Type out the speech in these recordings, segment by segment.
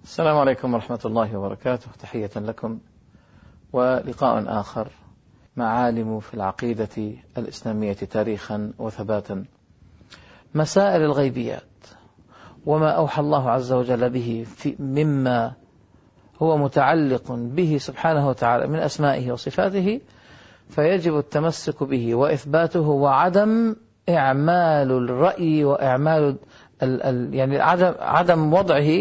السلام عليكم ورحمة الله وبركاته. تحية لكم ولقاء آخر. معالم في العقيدة الإسلامية تاريخا وثباتا. مسائل الغيبيات وما أوحى الله عز وجل به مما هو متعلق به سبحانه وتعالى من أسمائه وصفاته، فيجب التمسك به وإثباته، وعدم إعمال الرأي وإعمال يعني عدم وضعه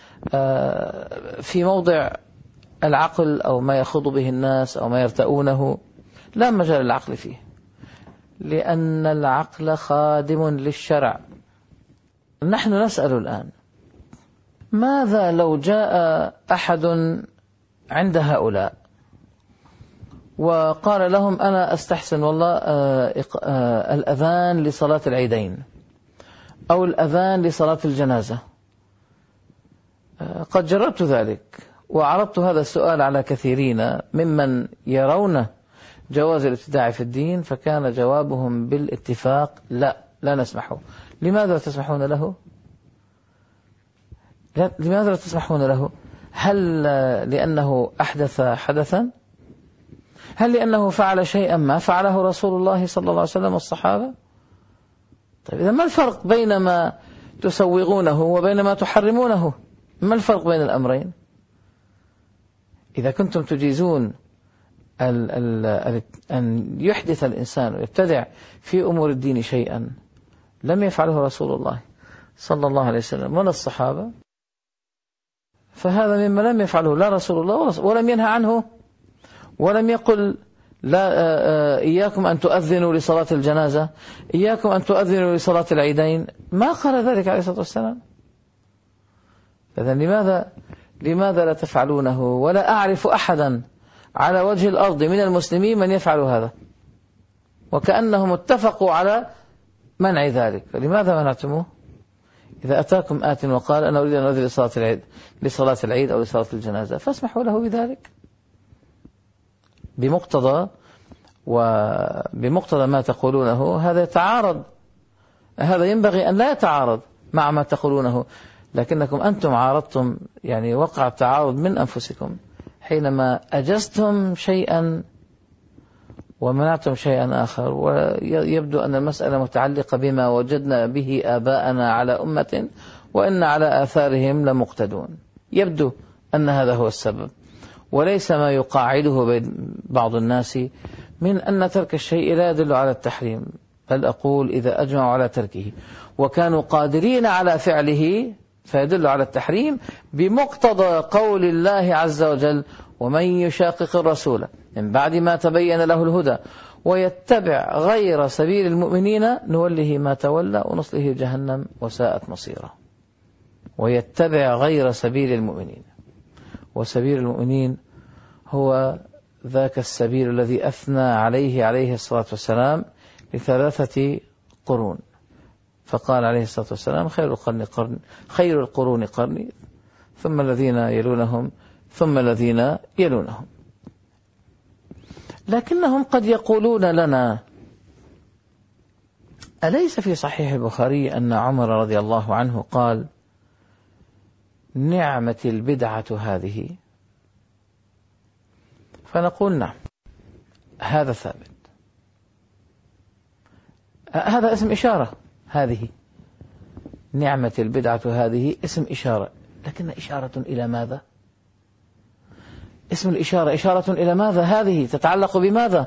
في موضع العقل أو ما يخوض به الناس أو ما يرتؤونه. لا مجال للعقل فيه، لأن العقل خادم للشرع. نحن نسأل الآن: ماذا لو جاء أحد عند هؤلاء وقال لهم: أنا أستحسن والله الأذان لصلاة العيدين أو الأذان لصلاة الجنازة. قد جربت ذلك وعرضت هذا السؤال على كثيرين ممن يرون جواز الابتداع في الدين، فكان جوابهم بالاتفاق: لا نسمحه. لماذا لا تسمحون له؟ لماذا لا تسمحون له؟ هل لأنه أحدث حدثا؟ هل لأنه فعل شيئا ما فعله رسول الله صلى الله عليه وسلم والصحابة؟ طيب إذا ما الفرق بين ما تسوغونه وبين ما تحرمونه؟ ما الفرق بين الأمرين؟ إذا كنتم تجيزون أن يحدث الإنسان ويبتدع في أمور الدين شيئا لم يفعله رسول الله صلى الله عليه وسلم ولا الصحابة، فهذا مما لم يفعله لا رسول الله ولم ينهى عنه، ولم يقل: لا إياكم أن تؤذنوا لصلاة الجنازة، إياكم أن تؤذنوا لصلاة العيدين. ما قال ذلك عليه الصلاة والسلام. إذن لماذا لا تفعلونه؟ ولا أعرف أحدا على وجه الأرض من المسلمين من يفعل هذا، وكأنهم اتفقوا على منع ذلك. فلماذا منعتموه؟ إذا أتاكم آت وقال: أنا أريد أن أذن لصلاة العيد أو لصلاة الجنازة، فاسمحوا له بذلك بمقتضى ما تقولونه. هذا يتعارض، هذا ينبغي أن لا يتعارض مع ما تقولونه، لكنكم أنتم عارضتم، يعني وقع التعارض من أنفسكم حينما أجزتم شيئا ومنعتم شيئا آخر. ويبدو أن المسألة متعلقة بما وجدنا به آباءنا على أمة وإن على آثارهم لمقتدون. يبدو أن هذا هو السبب، وليس ما يقاعده بعض الناس من أن ترك الشيء لا يدل على التحريم، بل أقول إذا أجمعوا على تركه وكانوا قادرين على فعله فيدل على التحريم، بمقتضى قول الله عز وجل: ومن يشاقق الرسول من بعد ما تبين له الهدى ويتبع غير سبيل المؤمنين نوله ما تولى ونصله جهنم وساءت مصيره. ويتبع غير سبيل المؤمنين، وسبيل المؤمنين هو ذاك السبيل الذي أثنى عليه الصلاة والسلام ل3 قرون، فقال عليه الصلاة والسلام: خير القرون قرني، ثم الذين يلونهم، ثم الذين يلونهم. لكنهم قد يقولون لنا: أليس في صحيح البخاري أن عمر رضي الله عنه قال: نعمة البدعة هذه؟ فنقول: نعم، هذا ثابت، هذا اسم إشارة. هذه نعمة البدعة هذه اسم إشارة، لكن إشارة إلى ماذا؟ اسم الإشارة إشارة إلى ماذا؟ هذه تتعلق بماذا؟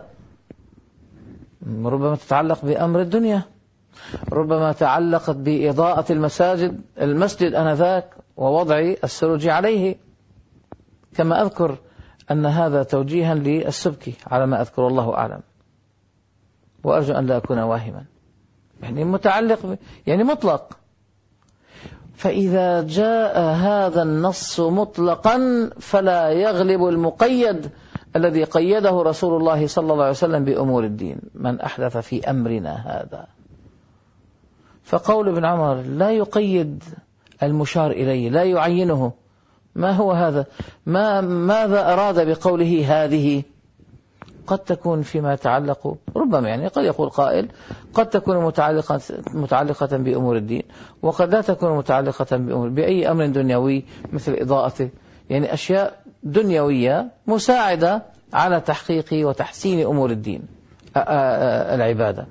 ربما تتعلق بأمر الدنيا، ربما تعلقت بإضاءة المسجد آنذاك ووضع السروج عليه، كما أذكر أن هذا توجيها للسبكي على ما أذكر، الله أعلم، وأرجو أن لا أكون واهما، يعني متعلق يعني مطلق. فإذا جاء هذا النص مطلقا فلا يغلب المقيد الذي قيده رسول الله صلى الله عليه وسلم بأمور الدين: من أحدث في أمرنا هذا. فقول ابن عمر لا يقيد المشار إليه، لا يعينه. ما هو هذا؟ ماذا أراد بقوله هذه؟ قد تكون فيما يتعلق ربما، يعني قد يقول قائل قد تكون متعلقة بأمور الدين، وقد لا تكون متعلقة بأي أمر دنيوي مثل إضاءته، يعني أشياء دنيوية مساعدة على تحقيق وتحسين أمور الدين العبادة.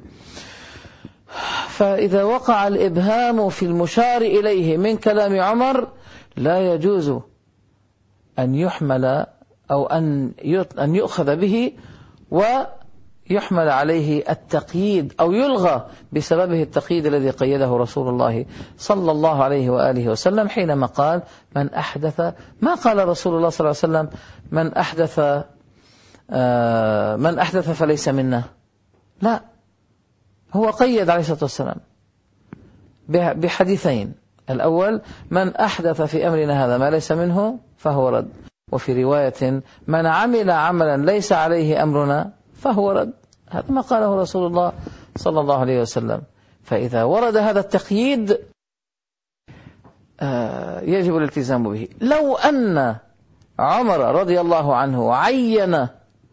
فإذا وقع الإبهام في المشار إليه من كلام عمر لا يجوز أن يحمل أو أن يؤخذ به ويحمل عليه التقييد أو يلغى بسببه التقييد الذي قيده رسول الله صلى الله عليه وآله وسلم حينما قال من أحدث، ما قال رسول الله صلى الله عليه وسلم من أحدث فليس منا، لا، هو قيد عليه الصلاة والسلام بحديثين. الأول من أحدث في أمرنا هذا ما ليس منه فهو رد، وفي رواية من عمل عملا ليس عليه أمرنا فهو رد. هذا ما قاله رسول الله صلى الله عليه وسلم. فإذا ورد هذا التقييد يجب الالتزام به. لو أن عمر رضي الله عنه عين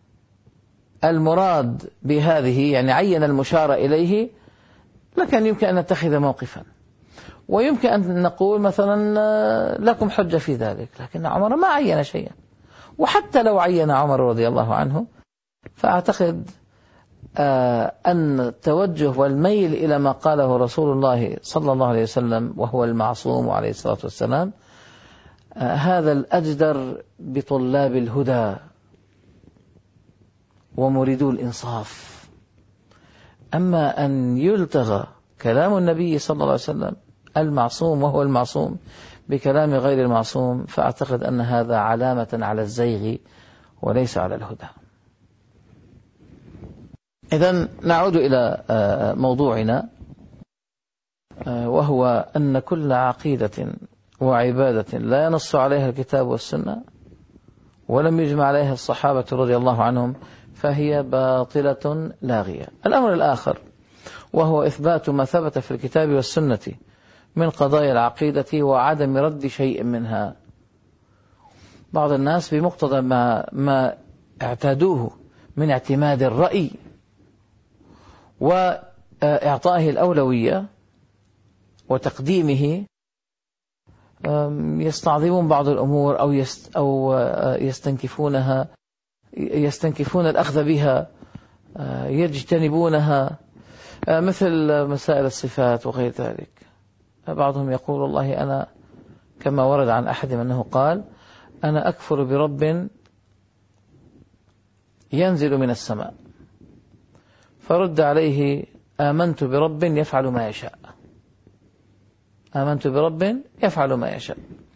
المراد بهذه، يعني عين المشار إليه، لكن يمكن أن نتخذ موقفا، ويمكن أن نقول مثلا لكم حجة في ذلك، لكن عمر ما عين شيئا. وحتى لو عين عمر رضي الله عنه فأعتقد أن التوجه والميل إلى ما قاله رسول الله صلى الله عليه وسلم وهو المعصوم عليه الصلاة والسلام هذا الأجدر بطلاب الهدى ومريدو الإنصاف. أما أن يلتغى كلام النبي صلى الله عليه وسلم المعصوم وهو المعصوم بكلام غير المعصوم، فأعتقد أن هذا علامة على الزيغ وليس على الهدى. إذن نعود إلى موضوعنا، وهو أن كل عقيدة وعبادة لا ينص عليها الكتاب والسنة ولم يجمع عليها الصحابة رضي الله عنهم فهي باطلة لاغية. الأمر الآخر وهو إثبات ما ثبت في الكتاب والسنة من قضايا العقيدة وعدم رد شيء منها. بعض الناس بمقتضى ما اعتادوه من اعتماد الرأي وإعطائه الأولوية وتقديمه يستعظمون بعض الأمور أو يستنكفون الأخذ بها، يجتنبونها، مثل مسائل الصفات وغير ذلك. بعضهم يقول والله أنا كما ورد عن أحدهم أنه قال أنا أكفر برب ينزل من السماء، فرد عليه آمنت برب يفعل ما يشاء، آمنت برب يفعل ما يشاء.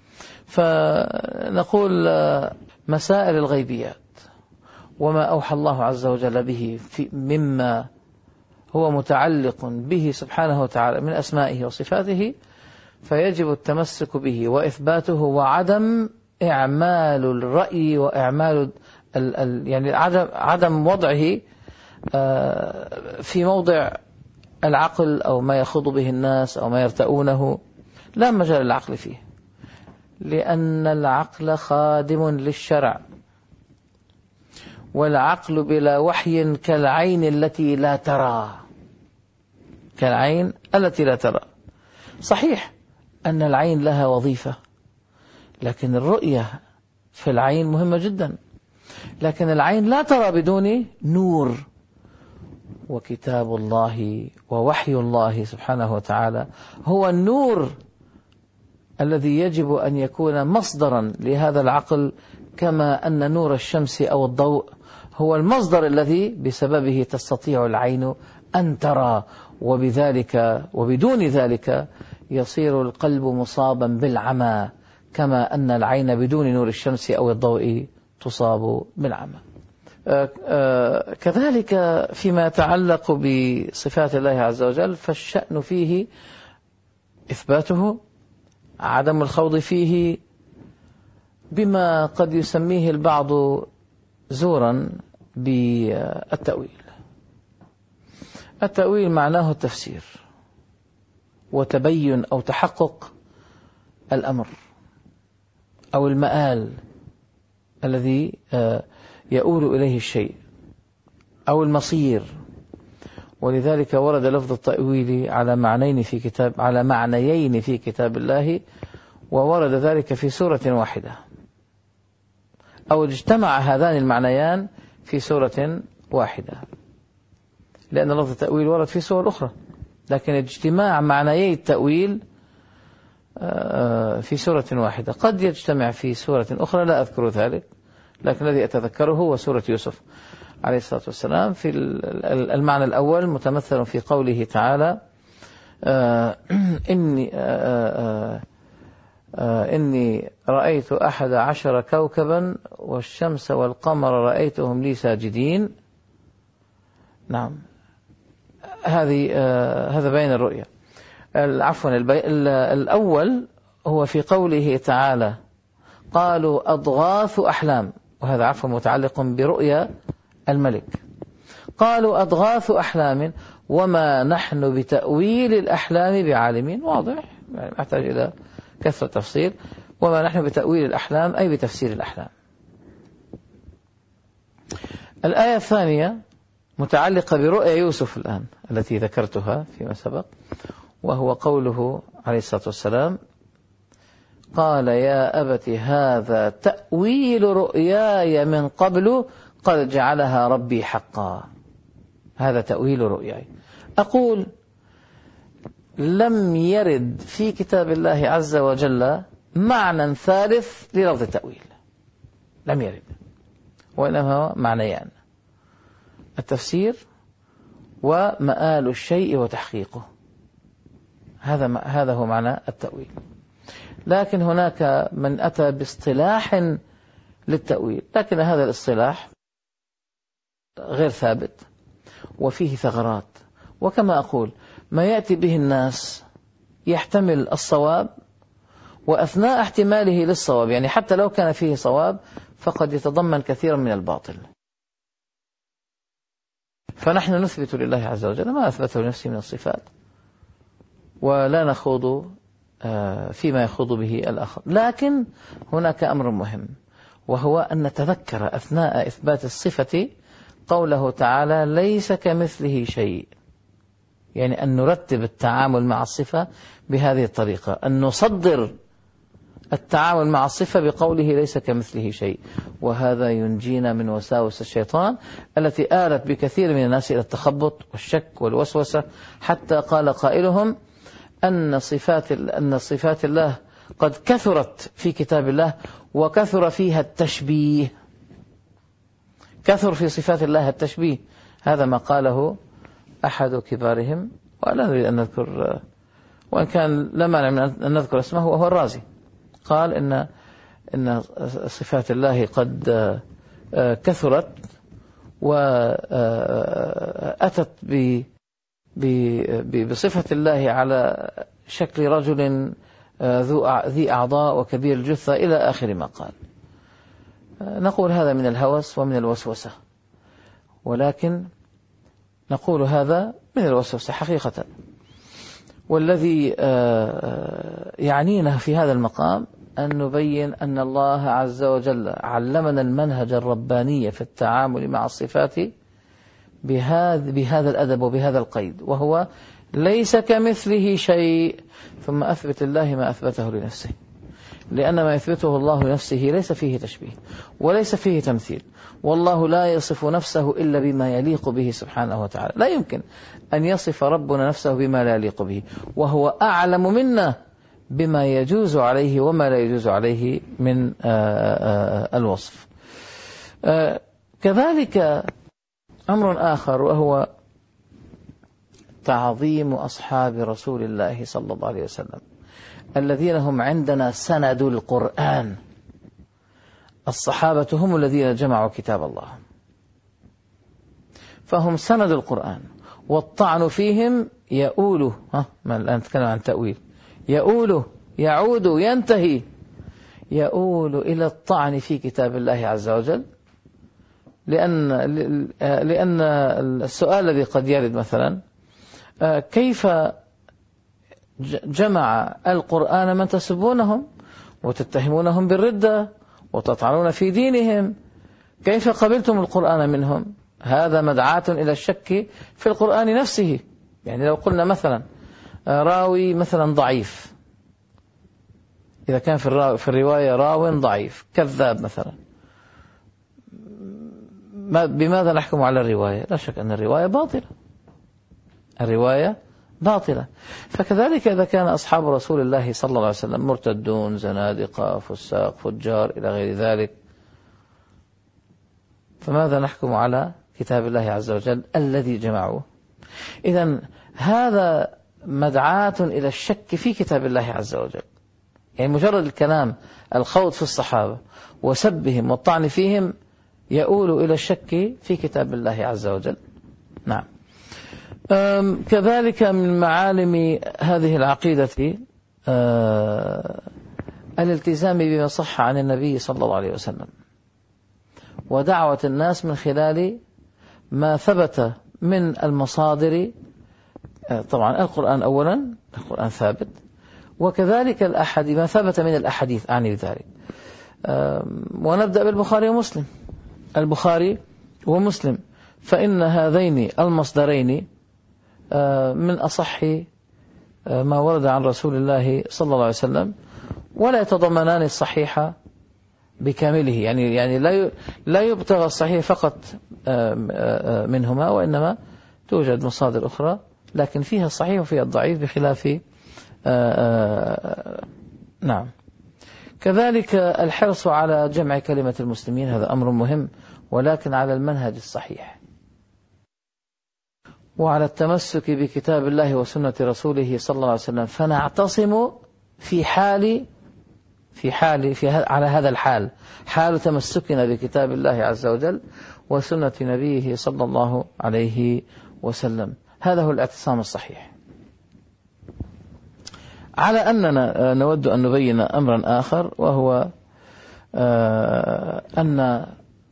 فنقول مسائل الغيبيات وما أوحى الله عز وجل به مما هو متعلق به سبحانه وتعالى من أسمائه وصفاته فيجب التمسك به وإثباته، وعدم إعمال الرأي وإعمال يعني عدم وضعه في موضع العقل أو ما يخوض به الناس أو ما يرتؤونه، لا مجال للعقل فيه، لأن العقل خادم للشرع، والعقل بلا وحي كالعين التي لا ترى، كالعين التي لا ترى. صحيح أن العين لها وظيفة، لكن الرؤية في العين مهمة جدا، لكن العين لا ترى بدون نور، وكتاب الله ووحي الله سبحانه وتعالى هو النور الذي يجب أن يكون مصدرا لهذا العقل، كما أن نور الشمس أو الضوء هو المصدر الذي بسببه تستطيع العين أن ترى، وبدون ذلك يصير القلب مصابا بالعمى، كما أن العين بدون نور الشمس أو الضوء تصاب بالعمى. كذلك فيما يتعلق بصفات الله عز وجل فالشأن فيه إثباته، عدم الخوض فيه بما قد يسميه البعض زورا بالتأويل. التأويل معناه التفسير وتبين أو تحقق الأمر أو المآل الذي يؤول إليه الشيء. أو المصير. ولذلك ورد لفظ التأويل على معنيين في كتاب الله، وورد ذلك في سورة واحدة، أو اجتمع هذان المعنيان في سورة واحدة، لأن لفظ التأويل ورد في سور أخرى، لكن اجتماع معنيي التأويل في سورة واحدة. قد يجتمع في سورة أخرى لا أذكر ذلك، لكن الذي أتذكره هو سورة يوسف عليه الصلاة والسلام. في المعنى الأول متمثل في قوله تعالى إني رأيت 11 كوكبا والشمس والقمر رأيتهم لي ساجدين. نعم، هذا بين الرؤيا. عفوا، الأول هو في قوله تعالى قالوا أضغاث أحلام، وهذا عفوا متعلق برؤيا الملك. قالوا أضغاث أحلام وما نحن بتأويل الأحلام بعالمين. واضح، يعني محتاج إلى كثرة تفصيل. وما نحن بتأويل الأحلام أي بتفسير الأحلام. الآية الثانية متعلقة برؤيا يوسف الآن التي ذكرتها فيما سبق، وهو قوله عليه الصلاة والسلام قال يا أبت هذا تأويل رؤياي من قبل قد جعلها ربي حقا. هذا تأويل رؤياي. أقول لم يرد في كتاب الله عز وجل معنى ثالث للفظ التأويل، لم يرد، وإنما معنيان: التفسير ومآل الشيء وتحقيقه. هذا هو معنى التأويل. لكن هناك من أتى باصطلاح للتأويل، لكن هذا الاصطلاح غير ثابت وفيه ثغرات. وكما أقول ما يأتي به الناس يحتمل الصواب، وأثناء احتماله للصواب، يعني حتى لو كان فيه صواب فقد يتضمن كثيرا من الباطل. فنحن نثبت لله عز وجل ما أثبته لنفسه من الصفات، ولا نخوض فيما يخوض به الآخر. لكن هناك أمر مهم، وهو أن نتذكر أثناء إثبات الصفة قوله تعالى ليس كمثله شيء، يعني أن نرتب التعامل مع الصفة بهذه الطريقة، أن نصدر التعامل مع الصفة بقوله ليس كمثله شيء. وهذا ينجينا من وساوس الشيطان التي آلت بكثير من الناس إلى التخبط والشك والوسوسة، حتى قال قائلهم أن صفات الله قد كثرت في كتاب الله وكثر فيها التشبيه. كثر في صفات الله التشبيه. هذا ما قاله أحد كبارهم، ولا نريد أن نذكر، وإن كان لا مانع من أن نذكر اسمه، وهو الرازي. قال إن صفات الله قد كثرت وأتت بصفة الله على شكل رجل ذي أعضاء وكبير الجثة إلى آخر ما قال. نقول هذا من الهوس ومن الوسوسة، ولكن نقول هذا من الوسوسة حقيقة. والذي يعنينا في هذا المقام أن نبين أن الله عز وجل علمنا المنهج الرباني في التعامل مع الصفات بهذا الأدب وبهذا القيد، وهو ليس كمثله شيء، ثم أثبت الله ما أثبته لنفسه، لأن ما يثبته الله لنفسه ليس فيه تشبيه وليس فيه تمثيل، والله لا يصف نفسه إلا بما يليق به سبحانه وتعالى. لا يمكن أن يصف ربنا نفسه بما لا يليق به، وهو أعلم منا بما يجوز عليه وما لا يجوز عليه من الوصف. كذلك أمر آخر، وهو تعظيم أصحاب رسول الله صلى الله عليه وسلم الذين هم عندنا سند القرآن. الصحابة هم الذين جمعوا كتاب الله، فهم سند القرآن، والطعن فيهم يؤول، ما الآن نتكلم عن تأويل، يؤول يعود ينتهي، يؤول إلى الطعن في كتاب الله عز وجل. لأن السؤال الذي قد يرد مثلا كيف جمع القرآن من تسبونهم وتتهمونهم بالردة وتطعنون في دينهم، كيف قبلتم القرآن منهم؟ هذا مدعاة إلى الشك في القرآن نفسه. يعني لو قلنا مثلا راوي مثلا ضعيف، إذا كان في الرواية راو ضعيف كذاب مثلا، بماذا نحكم على الرواية؟ لا شك أن الرواية باطلة، الرواية باطلة. فكذلك إذا كان أصحاب رسول الله صلى الله عليه وسلم مرتدون، زنادقة، فساق، فجار إلى غير ذلك، فماذا نحكم على كتاب الله عز وجل الذي جمعوه؟ إذن هذا مدعاة إلى الشك في كتاب الله عز وجل. يعني مجرد الكلام، الخوض في الصحابة وسبهم والطعن فيهم يؤول إلى الشك في كتاب الله عز وجل. نعم. كذلك من معالم هذه العقيدة الالتزام بما صح عن النبي صلى الله عليه وسلم، ودعوة الناس من خلال ما ثبت من المصادر. طبعا القرآن أولا، القرآن ثابت، وكذلك الأحاديث، ما ثبت من الأحاديث أعني بذلك. ونبدأ بالبخاري ومسلم. البخاري ومسلم فإن هذين المصدرين من أصح ما ورد عن رسول الله صلى الله عليه وسلم، ولا يتضمنان الصحيح بكامله. يعني لا يبتغى الصحيح فقط منهما، وإنما توجد مصادر أخرى لكن فيها الصحيح وفيها الضعيف بخلاف نعم. كذلك الحرص على جمع كلمة المسلمين، هذا أمر مهم، ولكن على المنهج الصحيح، وعلى التمسك بكتاب الله وسنة رسوله صلى الله عليه وسلم، فنعتصم على هذا الحال، حال تمسكنا بكتاب الله عز وجل وسنة نبيه صلى الله عليه وسلم. هذا هو الاعتصام الصحيح. على أننا نود أن نبين أمرا آخر، وهو أن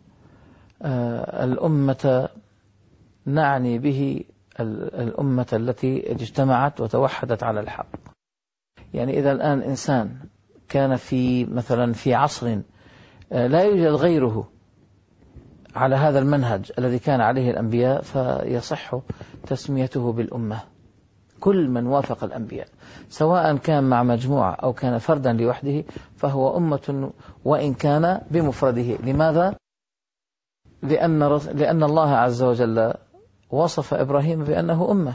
الأمة نعني به الأمة التي اجتمعت وتوحدت على الحق. يعني إذا الآن إنسان كان مثلا في عصر لا يوجد غيره على هذا المنهج الذي كان عليه الأنبياء، فيصح تسميته بالأمة. كل من وافق الأنبياء سواء كان مع مجموعة أو كان فردا لوحده فهو أمة، وإن كان بمفرده. لماذا؟ لأن الله عز وجل وصف إبراهيم بأنه أمة.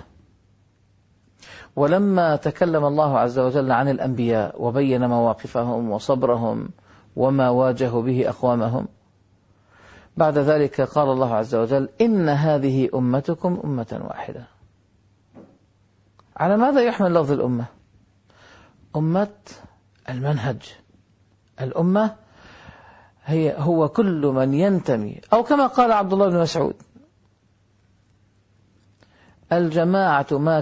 ولما تكلم الله عز وجل عن الأنبياء وبين مواقفهم وصبرهم وما واجهوا به أقوامهم، بعد ذلك قال الله عز وجل: إن هذه أمتكم أمة واحدة. على ماذا يحمل لفظ الأمة؟ أمة المنهج. الأمة هو كل من ينتمي، أو كما قال عبد الله بن مسعود: الجماعة ما